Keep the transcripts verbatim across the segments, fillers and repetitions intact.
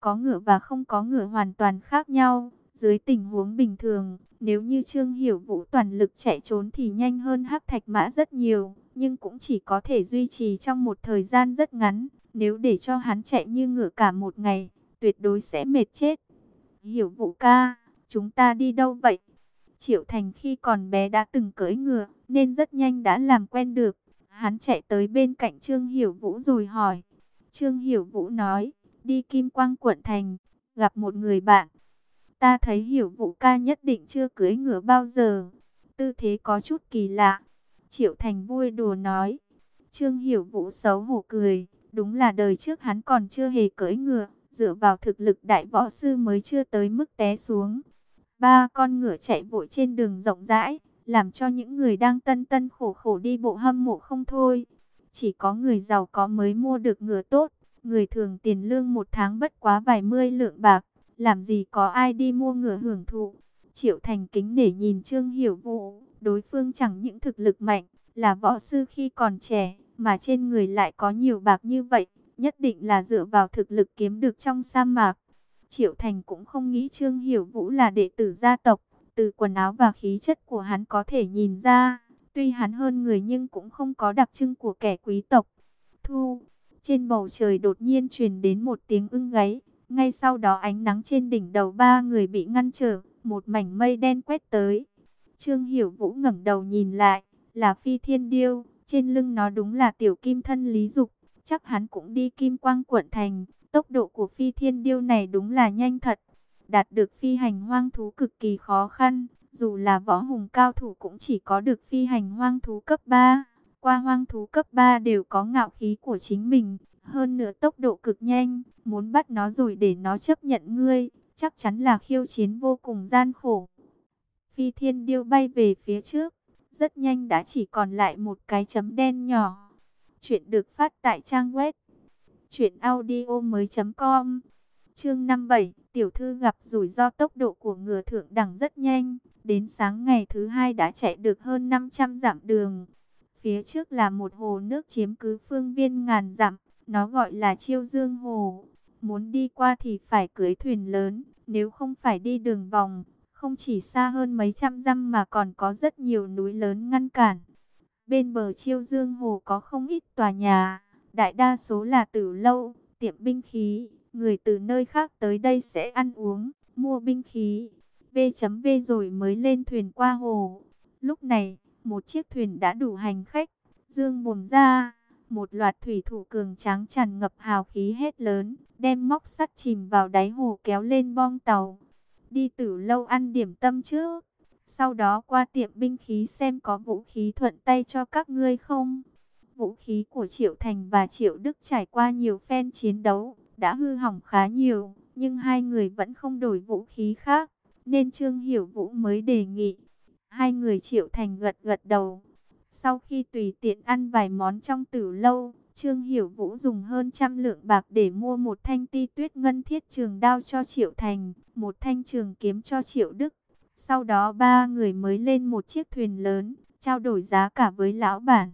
có ngựa và không có ngựa hoàn toàn khác nhau. Dưới tình huống bình thường, nếu như Trương Hiểu Vũ toàn lực chạy trốn thì nhanh hơn Hắc Thạch Mã rất nhiều, nhưng cũng chỉ có thể duy trì trong một thời gian rất ngắn. Nếu để cho hắn chạy như ngựa cả một ngày, tuyệt đối sẽ mệt chết. Hiểu Vũ ca, chúng ta đi đâu vậy? Triệu Thành khi còn bé đã từng cưỡi ngựa, nên rất nhanh đã làm quen được. Hắn chạy tới bên cạnh Trương Hiểu Vũ rồi hỏi. Trương Hiểu Vũ nói, đi Kim Quang quận thành, gặp một người bạn. Ta thấy Hiểu Vũ ca nhất định chưa cưỡi ngựa bao giờ. Tư thế có chút kỳ lạ. Triệu Thành vui đùa nói. Trương Hiểu Vũ xấu hổ cười. Đúng là đời trước hắn còn chưa hề cưỡi ngựa. Dựa vào thực lực đại võ sư mới chưa tới mức té xuống. Ba con ngựa chạy vội trên đường rộng rãi, làm cho những người đang tân tân khổ khổ đi bộ hâm mộ không thôi. Chỉ có người giàu có mới mua được ngựa tốt. Người thường tiền lương một tháng bất quá vài mươi lượng bạc. Làm gì có ai đi mua ngựa hưởng thụ. Triệu Thành kính để nhìn Trương Hiểu Vũ. Đối phương chẳng những thực lực mạnh, là võ sư khi còn trẻ, mà trên người lại có nhiều bạc như vậy. Nhất định là dựa vào thực lực kiếm được trong sa mạc. Triệu Thành cũng không nghĩ Trương Hiểu Vũ là đệ tử gia tộc. Từ quần áo và khí chất của hắn có thể nhìn ra. Tuy hắn hơn người nhưng cũng không có đặc trưng của kẻ quý tộc. Thu, trên bầu trời đột nhiên truyền đến một tiếng ưng gáy. Ngay sau đó ánh nắng trên đỉnh đầu ba người bị ngăn trở. Một mảnh mây đen quét tới. Trương Hiểu Vũ ngẩng đầu nhìn lại. Là Phi Thiên Điêu. Trên lưng nó đúng là tiểu kim thân Lý Dục. Chắc hắn cũng đi Kim Quang quận thành. Tốc độ của Phi Thiên Điêu này đúng là nhanh thật. Đạt được phi hành hoang thú cực kỳ khó khăn. Dù là võ hùng cao thủ cũng chỉ có được phi hành hoang thú cấp ba. Qua hoang thú cấp ba đều có ngạo khí của chính mình. Hơn nữa tốc độ cực nhanh. Muốn bắt nó rồi để nó chấp nhận ngươi, chắc chắn là khiêu chiến vô cùng gian khổ. Phi Thiên Điêu bay về phía trước. Rất nhanh đã chỉ còn lại một cái chấm đen nhỏ. Chuyện được phát tại trang web truyện audio mới chấm com. Chương năm bảy, tiểu thư gặp rủi ro. Tốc độ của ngựa thượng đẳng rất nhanh. Đến sáng ngày thứ hai đã chạy được hơn năm trăm dặm đường. Phía trước là một hồ nước chiếm cứ phương viên ngàn dặm. Nó gọi là Chiêu Dương Hồ. Muốn đi qua thì phải cưỡi thuyền lớn. Nếu không phải đi đường vòng. Không chỉ xa hơn mấy trăm dặm mà còn có rất nhiều núi lớn ngăn cản. Bên bờ Chiêu Dương Hồ có không ít tòa nhà. Đại đa số là tử lâu, tiệm binh khí. Người từ nơi khác tới đây sẽ ăn uống, mua binh khí. V V rồi mới lên thuyền qua hồ. Lúc này, một chiếc thuyền đã đủ hành khách. Dương buồm ra, một loạt thủy thủ cường tráng tràn ngập hào khí hét lớn, đem móc sắt chìm vào đáy hồ kéo lên bong tàu. Đi tử lâu ăn điểm tâm trước, sau đó qua tiệm binh khí xem có vũ khí thuận tay cho các ngươi không. Vũ khí của Triệu Thành và Triệu Đức trải qua nhiều phen chiến đấu, đã hư hỏng khá nhiều, nhưng hai người vẫn không đổi vũ khí khác, nên Trương Hiểu Vũ mới đề nghị. Hai người Triệu Thành gật gật đầu. Sau khi tùy tiện ăn vài món trong tử lâu, Trương Hiểu Vũ dùng hơn trăm lượng bạc để mua một thanh ti tuyết ngân thiết trường đao cho Triệu Thành, một thanh trường kiếm cho Triệu Đức. Sau đó ba người mới lên một chiếc thuyền lớn, trao đổi giá cả với lão bản.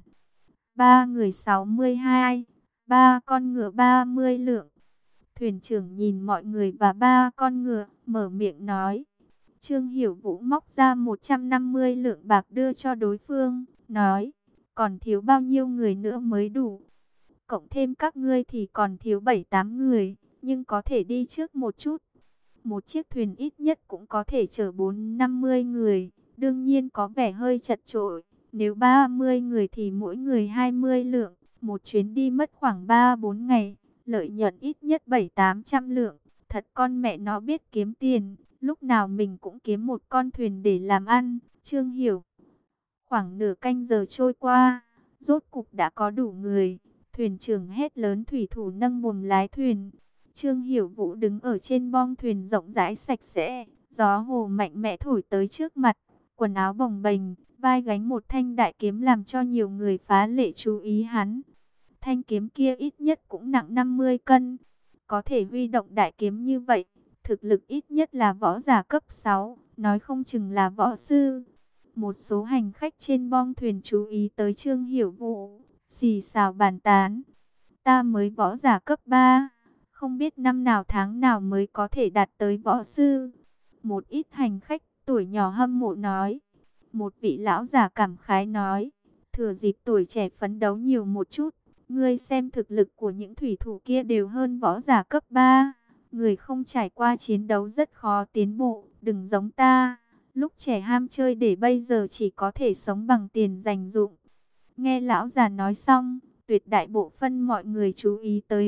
Ba người sáu mươi hai, ba con ngựa ba mươi lượng. Thuyền trưởng nhìn mọi người và ba con ngựa, mở miệng nói. Trương Hiểu Vũ móc ra một trăm năm mươi lượng bạc đưa cho đối phương, nói, còn thiếu bao nhiêu người nữa mới đủ. Cộng thêm các ngươi thì còn thiếu bảy tám người, nhưng có thể đi trước một chút. Một chiếc thuyền ít nhất cũng có thể chở bốn năm mươi người, đương nhiên có vẻ hơi chật chội. Nếu ba mươi người thì mỗi người hai mươi lượng, một chuyến đi mất khoảng ba bốn ngày, lợi nhuận ít nhất bảy tám trăm lượng. Thật con mẹ nó biết kiếm tiền, lúc nào mình cũng kiếm một con thuyền để làm ăn. Trương Hiểu. Khoảng nửa canh giờ trôi qua, rốt cục đã có đủ người. Thuyền trưởng hét lớn, thủy thủ nâng buồm lái thuyền. Trương Hiểu Vũ đứng ở trên bong thuyền rộng rãi sạch sẽ, gió hồ mạnh mẽ thổi tới trước mặt, quần áo bồng bềnh, vai gánh một thanh đại kiếm làm cho nhiều người phá lệ chú ý hắn. Thanh kiếm kia ít nhất cũng nặng năm mươi cân, có thể huy động đại kiếm như vậy, thực lực ít nhất là võ giả cấp sáu, nói không chừng là võ sư. Một số hành khách trên bong thuyền chú ý tới Trương Hiểu Vũ, xì xào bàn tán. Ta mới võ giả cấp ba, không biết năm nào tháng nào mới có thể đạt tới võ sư. Một ít hành khách tuổi nhỏ hâm mộ nói. Một vị lão già cảm khái nói, thừa dịp tuổi trẻ phấn đấu nhiều một chút, ngươi xem thực lực của những thủy thủ kia đều hơn võ giả cấp ba. Người không trải qua chiến đấu rất khó tiến bộ, đừng giống ta. Lúc trẻ ham chơi để bây giờ chỉ có thể sống bằng tiền dành dụm. Nghe lão già nói xong, tuyệt đại bộ phân mọi người chú ý tới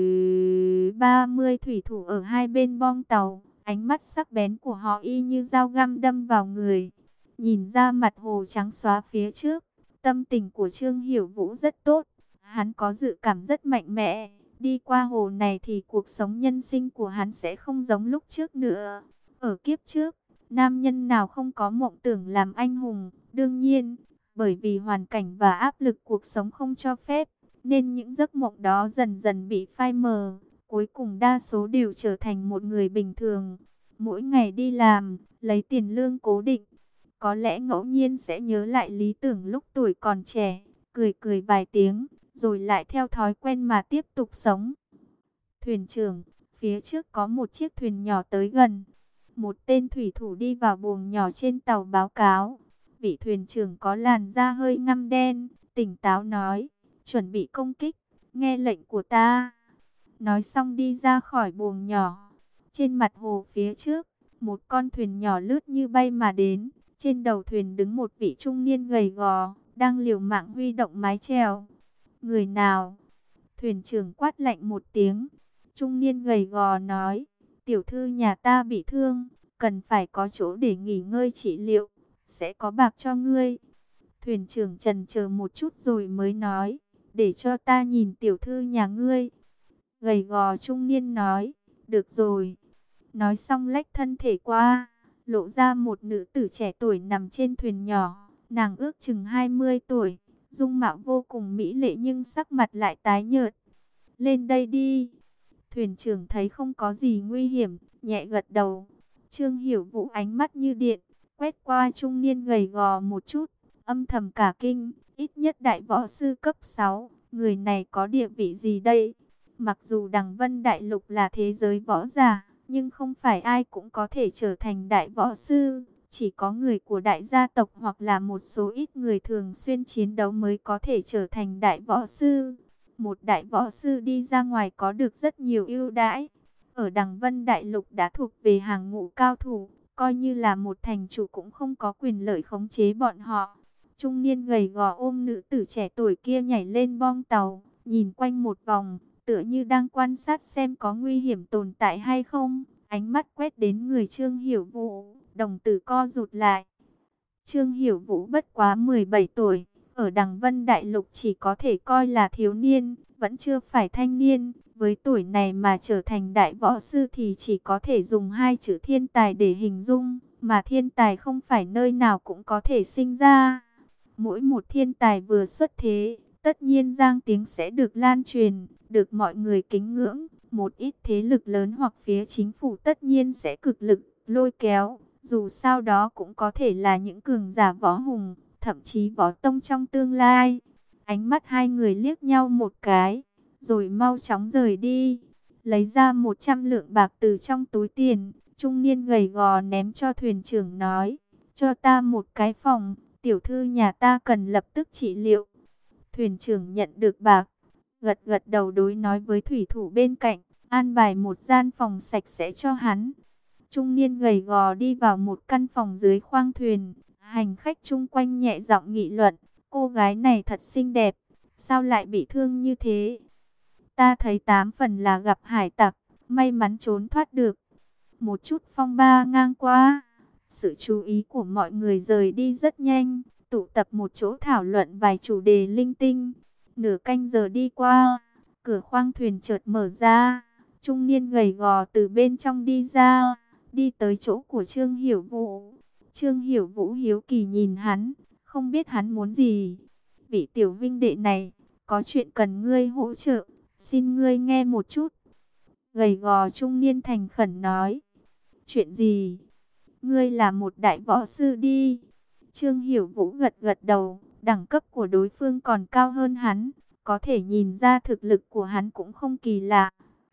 ba mươi thủy thủ ở hai bên bong tàu. Ánh mắt sắc bén của họ y như dao găm đâm vào người. Nhìn ra mặt hồ trắng xóa phía trước, tâm tình của Trương Hiểu Vũ rất tốt. Hắn có dự cảm rất mạnh mẽ. Đi qua hồ này thì cuộc sống nhân sinh của hắn sẽ không giống lúc trước nữa. Ở kiếp trước, nam nhân nào không có mộng tưởng làm anh hùng? Đương nhiên, bởi vì hoàn cảnh và áp lực cuộc sống không cho phép, nên những giấc mộng đó dần dần bị phai mờ. Cuối cùng đa số đều trở thành một người bình thường. Mỗi ngày đi làm, lấy tiền lương cố định. Có lẽ ngẫu nhiên sẽ nhớ lại lý tưởng lúc tuổi còn trẻ, cười cười vài tiếng, rồi lại theo thói quen mà tiếp tục sống. Thuyền trưởng, phía trước có một chiếc thuyền nhỏ tới gần. Một tên thủy thủ đi vào buồng nhỏ trên tàu báo cáo. Vị thuyền trưởng có làn da hơi ngăm đen, tỉnh táo nói, chuẩn bị công kích, nghe lệnh của ta. Nói xong đi ra khỏi buồng nhỏ. Trên mặt hồ phía trước, một con thuyền nhỏ lướt như bay mà đến. Trên đầu thuyền đứng một vị trung niên gầy gò, đang liều mạng huy động mái chèo. Người nào? Thuyền trưởng quát lạnh một tiếng. Trung niên gầy gò nói, tiểu thư nhà ta bị thương, cần phải có chỗ để nghỉ ngơi trị liệu, sẽ có bạc cho ngươi. Thuyền trưởng chần chờ một chút rồi mới nói, để cho ta nhìn tiểu thư nhà ngươi. Gầy gò trung niên nói, được rồi. Nói xong lách thân thể qua, lộ ra một nữ tử trẻ tuổi nằm trên thuyền nhỏ. Nàng ước chừng hai mươi tuổi, dung mạo vô cùng mỹ lệ nhưng sắc mặt lại tái nhợt. Lên đây đi. Thuyền trưởng thấy không có gì nguy hiểm, nhẹ gật đầu. Trương Hiểu Vũ ánh mắt như điện, quét qua trung niên gầy gò một chút, âm thầm cả kinh, ít nhất đại võ sư cấp sáu, người này có địa vị gì đây? Mặc dù Đằng Vân Đại Lục là thế giới võ giả, nhưng không phải ai cũng có thể trở thành đại võ sư. Chỉ có người của đại gia tộc hoặc là một số ít người thường xuyên chiến đấu mới có thể trở thành đại võ sư. Một đại võ sư đi ra ngoài có được rất nhiều ưu đãi. Ở Đằng Vân Đại Lục đã thuộc về hàng ngũ cao thủ, coi như là một thành chủ cũng không có quyền lợi khống chế bọn họ. Trung niên gầy gò ôm nữ tử trẻ tuổi kia nhảy lên bong tàu, nhìn quanh một vòng, tựa như đang quan sát xem có nguy hiểm tồn tại hay không. Ánh mắt quét đến người Trương Hiểu Vũ, đồng tử co rụt lại. Trương Hiểu Vũ bất quá mười bảy tuổi, ở Đằng Vân Đại Lục chỉ có thể coi là thiếu niên, vẫn chưa phải thanh niên. Với tuổi này mà trở thành đại võ sư thì chỉ có thể dùng hai chữ thiên tài để hình dung, mà thiên tài không phải nơi nào cũng có thể sinh ra. Mỗi một thiên tài vừa xuất thế, tất nhiên danh tiếng sẽ được lan truyền, được mọi người kính ngưỡng. Một ít thế lực lớn hoặc phía chính phủ tất nhiên sẽ cực lực lôi kéo, dù sao đó cũng có thể là những cường giả võ hùng, thậm chí võ tông trong tương lai. Ánh mắt hai người liếc nhau một cái, rồi mau chóng rời đi. Lấy ra một trăm lượng bạc từ trong túi tiền, trung niên gầy gò ném cho thuyền trưởng nói, cho ta một cái phòng, tiểu thư nhà ta cần lập tức trị liệu. Thuyền trưởng nhận được bạc, gật gật đầu đối nói với thủy thủ bên cạnh, an bài một gian phòng sạch sẽ cho hắn. Trung niên gầy gò đi vào một căn phòng dưới khoang thuyền, hành khách chung quanh nhẹ giọng nghị luận, cô gái này thật xinh đẹp, sao lại bị thương như thế? Ta thấy tám phần là gặp hải tặc, may mắn trốn thoát được. Một chút phong ba ngang qua, sự chú ý của mọi người rời đi rất nhanh, tụ tập một chỗ thảo luận vài chủ đề linh tinh. Nửa canh giờ đi qua, cửa khoang thuyền chợt mở ra, trung niên gầy gò từ bên trong đi ra, đi tới chỗ của Trương Hiểu Vũ. Trương Hiểu Vũ hiếu kỳ nhìn hắn, không biết hắn muốn gì. Vị tiểu vinh đệ này, có chuyện cần ngươi hỗ trợ, xin ngươi nghe một chút. Gầy gò trung niên thành khẩn nói. Chuyện gì? Ngươi là một đại võ sư đi. Trương Hiểu Vũ gật gật đầu, đẳng cấp của đối phương còn cao hơn hắn, có thể nhìn ra thực lực của hắn cũng không kỳ lạ.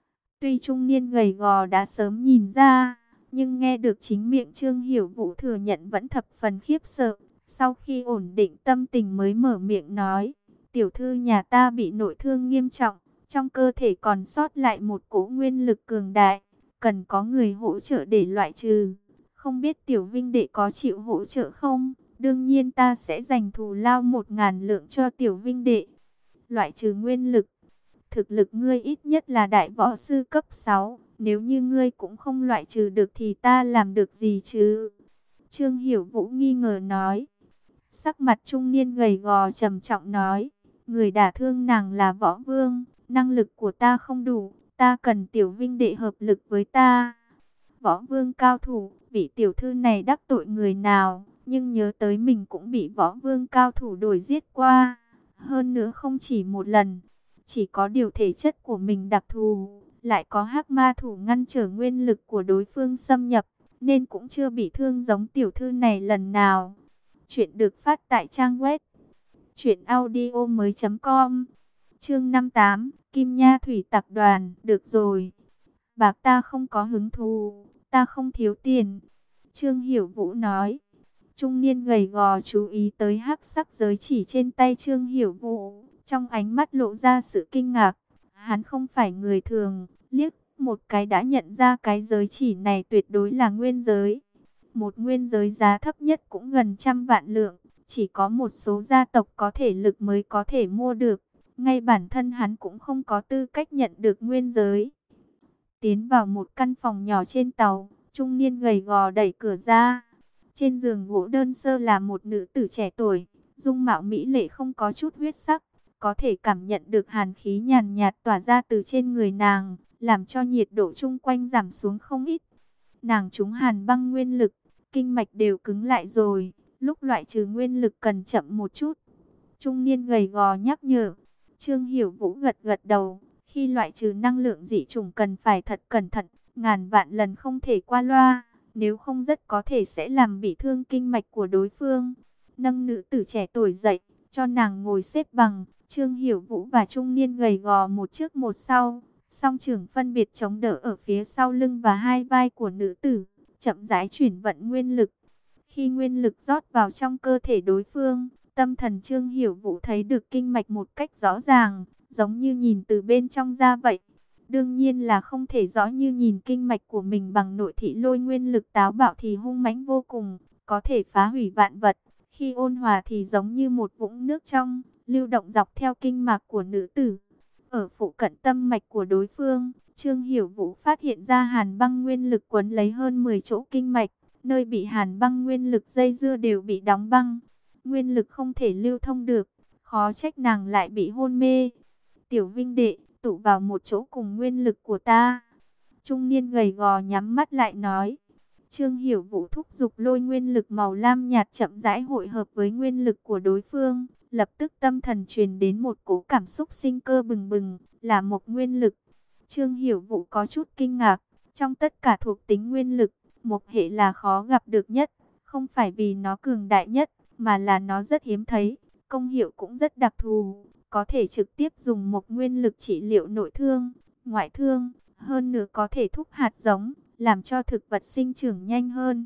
Tuy trung niên gầy gò đã sớm nhìn ra, nhưng nghe được chính miệng Trương Hiểu Vũ thừa nhận vẫn thập phần khiếp sợ. Sau khi ổn định tâm tình mới mở miệng nói, tiểu thư nhà ta bị nội thương nghiêm trọng, trong cơ thể còn sót lại một cỗ nguyên lực cường đại, cần có người hỗ trợ để loại trừ. Không biết tiểu vinh đệ có chịu hỗ trợ không? Đương nhiên ta sẽ dành thù lao một ngàn lượng cho tiểu vinh đệ. Loại trừ nguyên lực, thực lực ngươi ít nhất là đại võ sư cấp sáu, nếu như ngươi cũng không loại trừ được thì ta làm được gì chứ? Trương Hiểu Vũ nghi ngờ nói. Sắc mặt trung niên gầy gò trầm trọng nói, người đả thương nàng là võ vương, năng lực của ta không đủ, ta cần tiểu vinh đệ hợp lực với ta. Võ vương cao thủ, vị tiểu thư này đắc tội người nào, nhưng nhớ tới mình cũng bị võ vương cao thủ đuổi giết qua, hơn nữa không chỉ một lần. Chỉ có điều thể chất của mình đặc thù, lại có hắc ma thủ ngăn trở nguyên lực của đối phương xâm nhập, nên cũng chưa bị thương giống tiểu thư này lần nào. Chuyện được phát tại trang web truyện audio mới chấm com. Chương năm mươi tám, Kim Nha Thủy Tặc Đoàn. Được rồi, bạc ta không có hứng thú, ta không thiếu tiền. Trương Hiểu Vũ nói. Trung niên gầy gò chú ý tới hắc sắc giới chỉ trên tay Trương Hiểu Vũ, trong ánh mắt lộ ra sự kinh ngạc. Hắn không phải người thường, liếc một cái đã nhận ra cái giới chỉ này tuyệt đối là nguyên giới. Một nguyên giới giá thấp nhất cũng gần trăm vạn lượng, chỉ có một số gia tộc có thể lực mới có thể mua được. Ngay bản thân hắn cũng không có tư cách nhận được nguyên giới. Tiến vào một căn phòng nhỏ trên tàu, trung niên gầy gò đẩy cửa ra. Trên giường gỗ đơn sơ là một nữ tử trẻ tuổi, dung mạo mỹ lệ không có chút huyết sắc, có thể cảm nhận được hàn khí nhàn nhạt tỏa ra từ trên người nàng, làm cho nhiệt độ chung quanh giảm xuống không ít. Nàng trúng hàn băng nguyên lực, kinh mạch đều cứng lại rồi, lúc loại trừ nguyên lực cần chậm một chút. Trung niên gầy gò nhắc nhở. Trương Hiểu Vũ gật gật đầu, khi loại trừ năng lượng dị chủng cần phải thật cẩn thận, ngàn vạn lần không thể qua loa, nếu không rất có thể sẽ làm bị thương kinh mạch của đối phương. Nâng nữ tử trẻ tuổi dậy, cho nàng ngồi xếp bằng. Trương Hiểu Vũ và trung niên gầy gò một trước một sau, song trưởng phân biệt chống đỡ ở phía sau lưng và hai vai của nữ tử, chậm rãi chuyển vận nguyên lực. Khi nguyên lực rót vào trong cơ thể đối phương, tâm thần Trương Hiểu Vũ thấy được kinh mạch một cách rõ ràng, giống như nhìn từ bên trong ra vậy. Đương nhiên là không thể rõ như nhìn kinh mạch của mình bằng nội thị lôi nguyên lực táo bạo thì hung mãnh vô cùng, có thể phá hủy vạn vật. Khi ôn hòa thì giống như một vũng nước trong, lưu động dọc theo kinh mạch của nữ tử. Ở phụ cận tâm mạch của đối phương, Trương Hiểu Vũ phát hiện ra hàn băng nguyên lực quấn lấy hơn mười chỗ kinh mạch, nơi bị hàn băng nguyên lực dây dưa đều bị đóng băng. Nguyên lực không thể lưu thông được, khó trách nàng lại bị hôn mê. Tiểu vinh đệ, tụ vào một chỗ cùng nguyên lực của ta. Trung niên gầy gò nhắm mắt lại nói. Trương Hiểu Vũ thúc giục lôi nguyên lực màu lam nhạt chậm rãi hội hợp với nguyên lực của đối phương. Lập tức tâm thần truyền đến một cỗ cảm xúc sinh cơ bừng bừng, là một nguyên lực. Trương Hiểu Vũ có chút kinh ngạc, trong tất cả thuộc tính nguyên lực, một hệ là khó gặp được nhất, không phải vì nó cường đại nhất, mà là nó rất hiếm thấy, công hiệu cũng rất đặc thù, có thể trực tiếp dùng một nguyên lực trị liệu nội thương, ngoại thương, hơn nữa có thể thúc hạt giống, làm cho thực vật sinh trưởng nhanh hơn.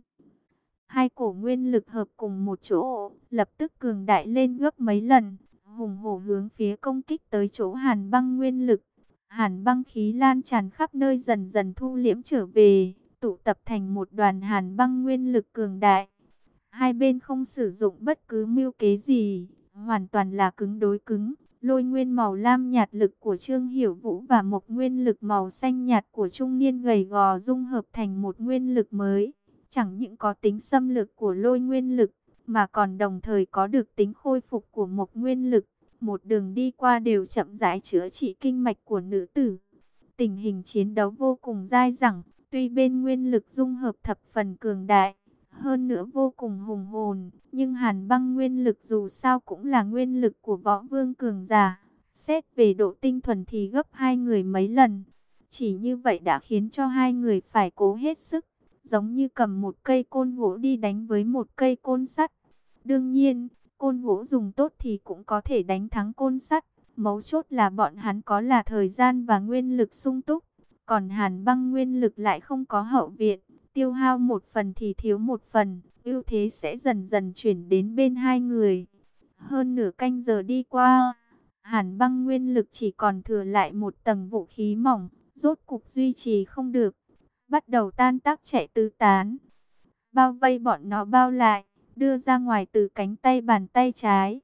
Hai cổ nguyên lực hợp cùng một chỗ, lập tức cường đại lên gấp mấy lần, hùng hổ hướng phía công kích tới chỗ hàn băng nguyên lực. Hàn băng khí lan tràn khắp nơi dần dần thu liễm trở về, tụ tập thành một đoàn hàn băng nguyên lực cường đại. Hai bên không sử dụng bất cứ mưu kế gì, hoàn toàn là cứng đối cứng. Lôi nguyên màu lam nhạt lực của Trương Hiểu Vũ và một nguyên lực màu xanh nhạt của trung niên gầy gò dung hợp thành một nguyên lực mới. Chẳng những có tính xâm lược của lôi nguyên lực, mà còn đồng thời có được tính khôi phục của một nguyên lực. Một đường đi qua đều chậm rãi chữa trị kinh mạch của nữ tử. Tình hình chiến đấu vô cùng dai dẳng, tuy bên nguyên lực dung hợp thập phần cường đại, hơn nữa vô cùng hùng hồn, nhưng hàn băng nguyên lực dù sao cũng là nguyên lực của võ vương cường giả. Xét về độ tinh thuần thì gấp hai người mấy lần. Chỉ như vậy đã khiến cho hai người phải cố hết sức, giống như cầm một cây côn gỗ đi đánh với một cây côn sắt. Đương nhiên, côn gỗ dùng tốt thì cũng có thể đánh thắng côn sắt. Mấu chốt là bọn hắn có là thời gian và nguyên lực sung túc, Còn Hàn Băng nguyên lực lại không có hậu viện, tiêu hao một phần thì thiếu một phần, ưu thế sẽ dần dần chuyển đến bên hai người. Hơn nửa canh giờ đi qua, Hàn Băng nguyên lực chỉ còn thừa lại một tầng vũ khí mỏng, rốt cục duy trì không được, bắt đầu tan tác chạy tứ tán. Bao vây bọn nó bao lại, đưa ra ngoài từ cánh tay bàn tay trái.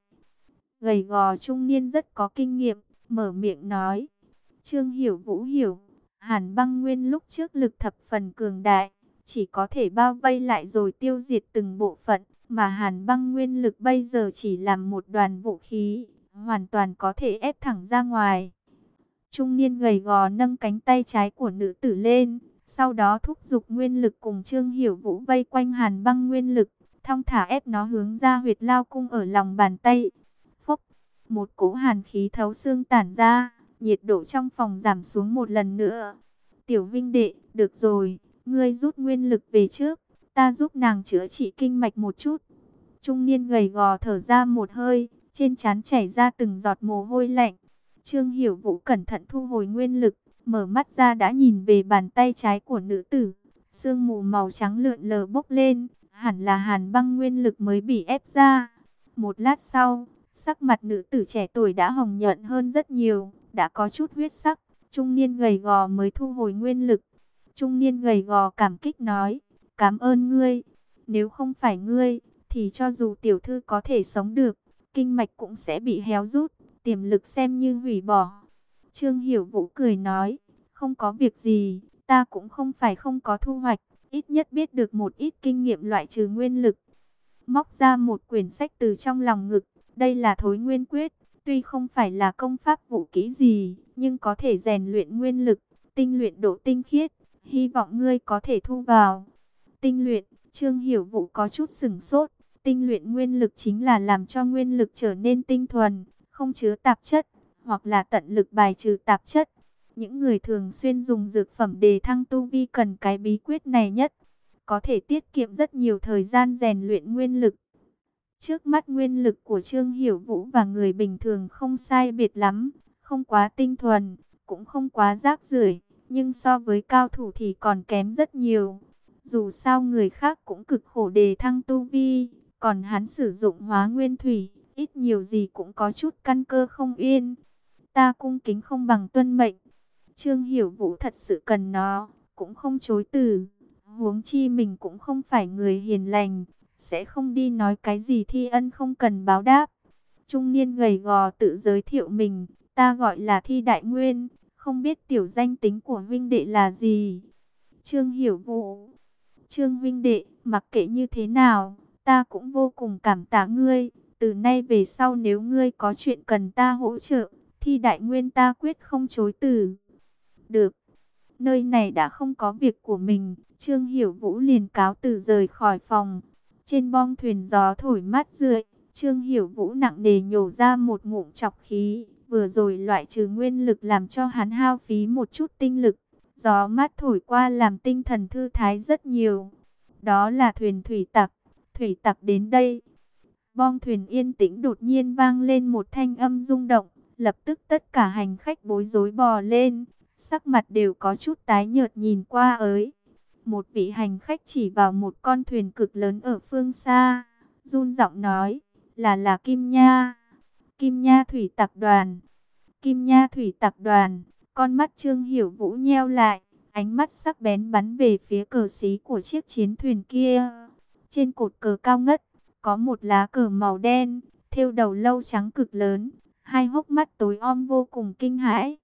Gầy gò trung niên rất có kinh nghiệm, mở miệng nói. Trương Hiểu Vũ hiểu, Hàn Băng nguyên lúc trước lực thập phần cường đại, chỉ có thể bao vây lại rồi tiêu diệt từng bộ phận, mà Hàn Băng nguyên lực bây giờ chỉ làm một đoàn vũ khí, hoàn toàn có thể ép thẳng ra ngoài. Trung niên gầy gò nâng cánh tay trái của nữ tử lên, sau đó thúc giục nguyên lực cùng Trương Hiểu Vũ vây quanh Hàn Băng nguyên lực, thong thả ép nó hướng ra huyệt lao cung ở lòng bàn tay. Phốc, một cỗ hàn khí thấu xương tản ra, nhiệt độ trong phòng giảm xuống một lần nữa. Tiểu huynh đệ, được rồi, ngươi rút nguyên lực về trước, ta giúp nàng chữa trị kinh mạch một chút. Trung niên gầy gò thở ra một hơi, trên trán chảy ra từng giọt mồ hôi lạnh. Trương Hiểu Vũ cẩn thận thu hồi nguyên lực, mở mắt ra đã nhìn về bàn tay trái của nữ tử. Sương mù màu trắng lượn lờ bốc lên, hẳn là Hàn Băng nguyên lực mới bị ép ra. Một lát sau, sắc mặt nữ tử trẻ tuổi đã hồng nhuận hơn rất nhiều, đã có chút huyết sắc. Trung niên gầy gò mới thu hồi nguyên lực. Trung niên gầy gò cảm kích nói, cảm ơn ngươi. Nếu không phải ngươi, thì cho dù tiểu thư có thể sống được, kinh mạch cũng sẽ bị héo rút, tiềm lực xem như hủy bỏ. Trương Hiểu Vũ cười nói, không có việc gì, ta cũng không phải không có thu hoạch, ít nhất biết được một ít kinh nghiệm loại trừ nguyên lực. Móc ra một quyển sách từ trong lòng ngực, đây là Thối Nguyên Quyết, tuy không phải là công pháp vũ kỹ gì, nhưng có thể rèn luyện nguyên lực, tinh luyện độ tinh khiết, hy vọng ngươi có thể thu vào. Tinh luyện, Trương Hiểu Vũ có chút sửng sốt, tinh luyện nguyên lực chính là làm cho nguyên lực trở nên tinh thuần, không chứa tạp chất, hoặc là tận lực bài trừ tạp chất. Những người thường xuyên dùng dược phẩm đề thăng tu vi cần cái bí quyết này nhất, có thể tiết kiệm rất nhiều thời gian rèn luyện nguyên lực. Trước mắt nguyên lực của Trương Hiểu Vũ và người bình thường không sai biệt lắm, không quá tinh thuần, cũng không quá rác rưởi, nhưng so với cao thủ thì còn kém rất nhiều. Dù sao người khác cũng cực khổ đề thăng tu vi, còn hắn sử dụng hóa nguyên thủy, ít nhiều gì cũng có chút căn cơ không yên. Ta cung kính không bằng tuân mệnh. Trương Hiểu Vũ thật sự cần nó, cũng không chối từ. Huống chi mình cũng không phải người hiền lành, sẽ không đi nói cái gì thi ân không cần báo đáp. Trung niên gầy gò tự giới thiệu mình, ta gọi là Thi Đại Nguyên, không biết tiểu danh tính của huynh đệ là gì. Trương Hiểu Vũ, Trương huynh đệ, mặc kệ như thế nào, ta cũng vô cùng cảm tạ ngươi. Từ nay về sau nếu ngươi có chuyện cần ta hỗ trợ, Thi Đại Nguyên ta quyết không chối từ. Được, nơi này đã không có việc của mình, Trương Hiểu Vũ liền cáo từ rời khỏi phòng. Trên bong thuyền gió thổi mát rượi, Trương Hiểu Vũ nặng nề nhổ ra một ngụm trọc khí, vừa rồi loại trừ nguyên lực làm cho hắn hao phí một chút tinh lực. Gió mát thổi qua làm tinh thần thư thái rất nhiều. Đó là thuyền thủy tặc, thủy tặc đến đây. Bong thuyền yên tĩnh đột nhiên vang lên một thanh âm rung động, lập tức tất cả hành khách bối rối bò lên, sắc mặt đều có chút tái nhợt nhìn qua ới. Một vị hành khách chỉ vào một con thuyền cực lớn ở phương xa, run giọng nói, là là Kim Nha. Kim Nha thủy tặc đoàn. Kim Nha thủy tặc đoàn. Con mắt Trương Hiểu Vũ nheo lại, ánh mắt sắc bén bắn về phía cờ xí của chiếc chiến thuyền kia. Trên cột cờ cao ngất, có một lá cờ màu đen, thêu đầu lâu trắng cực lớn, hai hốc mắt tối om vô cùng kinh hãi.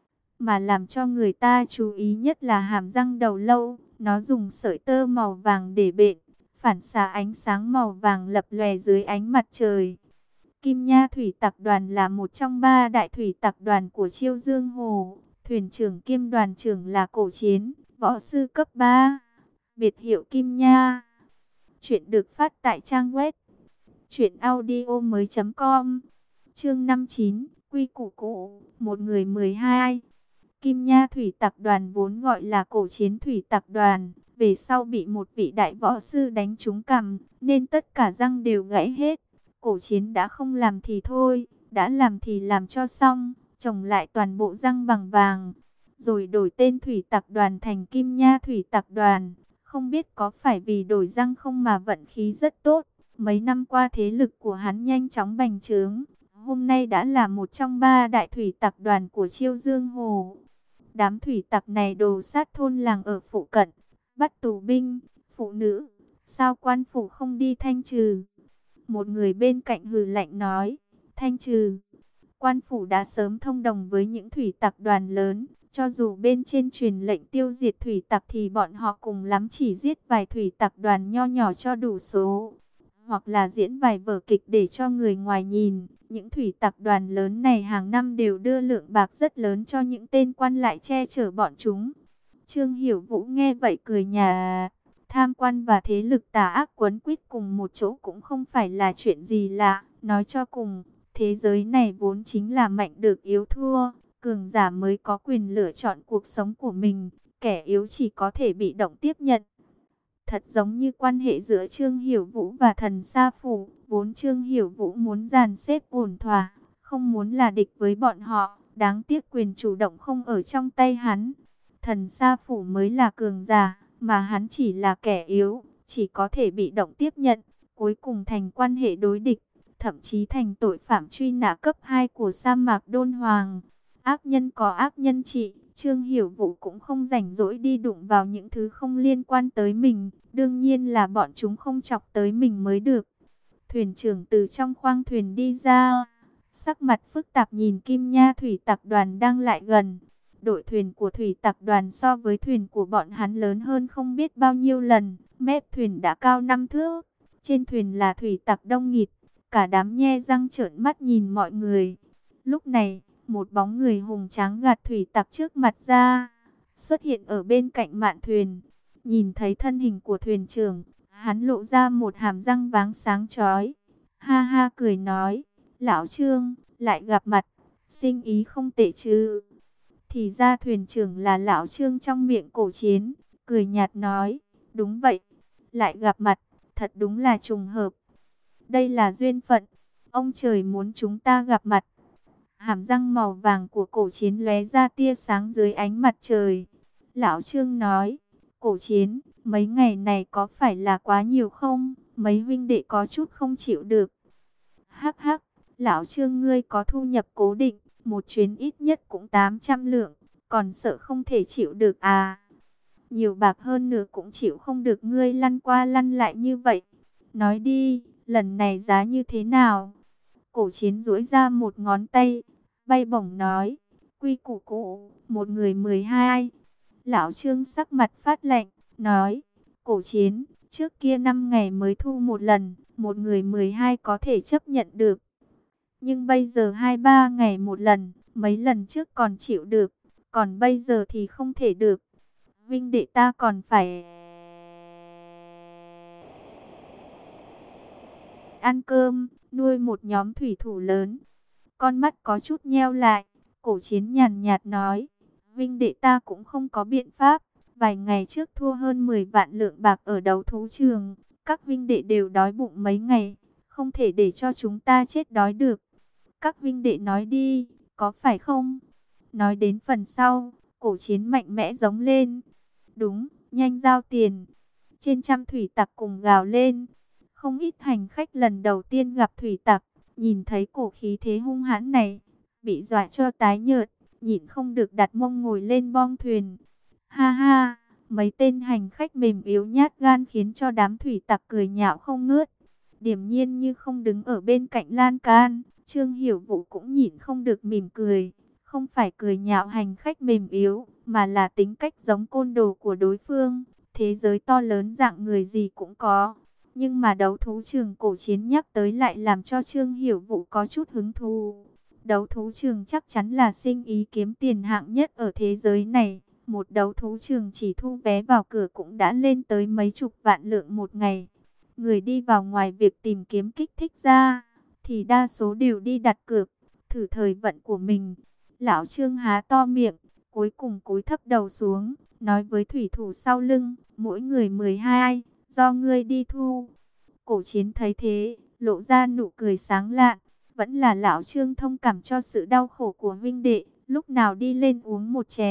Mà làm cho người ta chú ý nhất là hàm răng đầu lâu, nó dùng sợi tơ màu vàng để bện, phản xạ ánh sáng màu vàng lập lòe dưới ánh mặt trời. Kim Nha thủy tặc đoàn là một trong ba đại thủy tặc đoàn của Chiêu Dương Hồ. Thuyền trưởng kiêm đoàn trưởng là Cổ Chiến, võ sư cấp ba, biệt hiệu Kim Nha. Chuyện được phát tại trang web truyện audio mới chấm com. Chương năm mươi chín, quy củ cũ, một người mười hai. Kim Nha thủy tặc đoàn vốn gọi là Cổ Chiến thủy tặc đoàn, về sau bị một vị đại võ sư đánh trúng cằm, nên tất cả răng đều gãy hết. Cổ Chiến đã không làm thì thôi, đã làm thì làm cho xong, trồng lại toàn bộ răng bằng vàng. rồi đổi tên thủy tặc đoàn thành Kim Nha thủy tặc đoàn. Không biết có phải vì đổi răng không mà vận khí rất tốt. Mấy năm qua thế lực của hắn nhanh chóng bành trướng. Hôm nay đã là một trong ba đại thủy tặc đoàn của Chiêu Dương Hồ. Đám thủy tặc này đồ sát thôn làng ở phụ cận, bắt tù binh, phụ nữ. Sao quan phủ không đi thanh trừ? Một người bên cạnh hừ lạnh nói, thanh trừ. Quan phủ đã sớm thông đồng với những thủy tặc đoàn lớn. Cho dù bên trên truyền lệnh tiêu diệt thủy tặc thì bọn họ cùng lắm chỉ giết vài thủy tặc đoàn nho nhỏ cho đủ số. Hoặc là diễn vài vở kịch để cho người ngoài nhìn. Những thủy tặc đoàn lớn này hàng năm đều đưa lượng bạc rất lớn cho những tên quan lại che chở bọn chúng. Trương Hiểu Vũ nghe vậy cười nhạt. Tham quan và thế lực tà ác quấn quýt cùng một chỗ cũng không phải là chuyện gì lạ. Nói cho cùng, thế giới này vốn chính là mạnh được yếu thua. Cường giả mới có quyền lựa chọn cuộc sống của mình. Kẻ yếu chỉ có thể bị động tiếp nhận. Thật giống như quan hệ giữa Trương Hiểu Vũ và Thần Sa Phủ. Vốn Trương Hiểu Vũ muốn dàn xếp ổn thỏa, không muốn là địch với bọn họ. Đáng tiếc quyền chủ động không ở trong tay hắn. Thần Sa Phủ mới là cường giả, mà hắn chỉ là kẻ yếu, chỉ có thể bị động tiếp nhận. Cuối cùng thành quan hệ đối địch, thậm chí thành tội phạm truy nã cấp hai của sa mạc Đôn Hoàng. Ác nhân có ác nhân trị, Trương Hiểu Vũ cũng không rảnh rỗi đi đụng vào những thứ không liên quan tới mình. Đương nhiên là bọn chúng không chọc tới mình mới được. Thuyền trưởng từ trong khoang thuyền đi ra, sắc mặt phức tạp nhìn Kim Nha thủy tặc đoàn đang lại gần. Đội thuyền của thủy tặc đoàn so với thuyền của bọn hắn lớn hơn không biết bao nhiêu lần. Mép thuyền đã cao năm thước. Trên thuyền là thủy tặc đông nghịt. Cả đám nhe răng trợn mắt nhìn mọi người. Lúc này, một bóng người hùng tráng gạt thủy tặc trước mặt ra, xuất hiện ở bên cạnh mạn thuyền. Nhìn thấy thân hình của thuyền trưởng, hắn lộ ra một hàm răng váng sáng chói. Ha ha cười nói, lão Trương, lại gặp mặt, sinh ý không tệ chứ. Thì ra thuyền trưởng là lão Trương trong miệng Cổ Chiến, cười nhạt nói, đúng vậy, lại gặp mặt, thật đúng là trùng hợp. Đây là duyên phận, ông trời muốn chúng ta gặp mặt. Hàm răng màu vàng của Cổ Chiến lóe ra tia sáng dưới ánh mặt trời. Lão Trương nói, Cổ Chiến, mấy ngày này có phải là quá nhiều không? Mấy huynh đệ có chút không chịu được. Hắc hắc, lão Trương ngươi có thu nhập cố định, một chuyến ít nhất cũng tám trăm lượng, còn sợ không thể chịu được à? Nhiều bạc hơn nữa cũng chịu không được, ngươi lăn qua lăn lại như vậy. Nói đi, lần này giá như thế nào? Cổ Chiến duỗi ra một ngón tay, bay bổng nói, quy củ cũ, một người mười hai. Lão Trương sắc mặt phát lạnh, nói, Cổ Chiến, trước kia năm ngày mới thu một lần, một người mười hai có thể chấp nhận được. Nhưng bây giờ hai ba ngày một lần, mấy lần trước còn chịu được, còn bây giờ thì không thể được. Vinh đệ ta còn phải ăn cơm, nuôi một nhóm thủy thủ lớn. Con mắt có chút nheo lại, Cổ Chiến nhàn nhạt nói, Vinh đệ ta cũng không có biện pháp. Vài ngày trước thua hơn mười vạn lượng bạc ở đấu thú trường, các vinh đệ đều đói bụng mấy ngày, không thể để cho chúng ta chết đói được. Các vinh đệ nói đi, có phải không? Nói đến phần sau, Cổ Chiến mạnh mẽ giống lên. Đúng, nhanh giao tiền. Trên trăm thủy tặc cùng gào lên. Không ít hành khách lần đầu tiên gặp thủy tặc, nhìn thấy cổ khí thế hung hãn này, bị dọa cho tái nhợt, nhịn không được đặt mông ngồi lên bong thuyền. Ha ha, mấy tên hành khách mềm yếu nhát gan khiến cho đám thủy tặc cười nhạo không ngớt. Điềm nhiên như không đứng ở bên cạnh lan can, Trương Hiểu Vũ cũng nhịn không được mỉm cười. Không phải cười nhạo hành khách mềm yếu, mà là tính cách giống côn đồ của đối phương. Thế giới to lớn dạng người gì cũng có. Nhưng mà đấu thú trường Cổ Chiến nhắc tới lại làm cho Trương Hiểu Vũ có chút hứng thú. Đấu thú trường chắc chắn là sinh ý kiếm tiền hạng nhất ở thế giới này. Một đấu thú trường chỉ thu vé vào cửa cũng đã lên tới mấy chục vạn lượng một ngày. Người đi vào ngoài việc tìm kiếm kích thích ra, thì đa số đều đi đặt cược, thử thời vận của mình. Lão Trương há to miệng, cuối cùng cúi thấp đầu xuống, nói với thủy thủ sau lưng, mỗi người mười hai, do ngươi đi thu. Cổ Chiến thấy thế, lộ ra nụ cười sáng lạn, vẫn là lão Trương thông cảm cho sự đau khổ của huynh đệ, lúc nào đi lên uống một chén,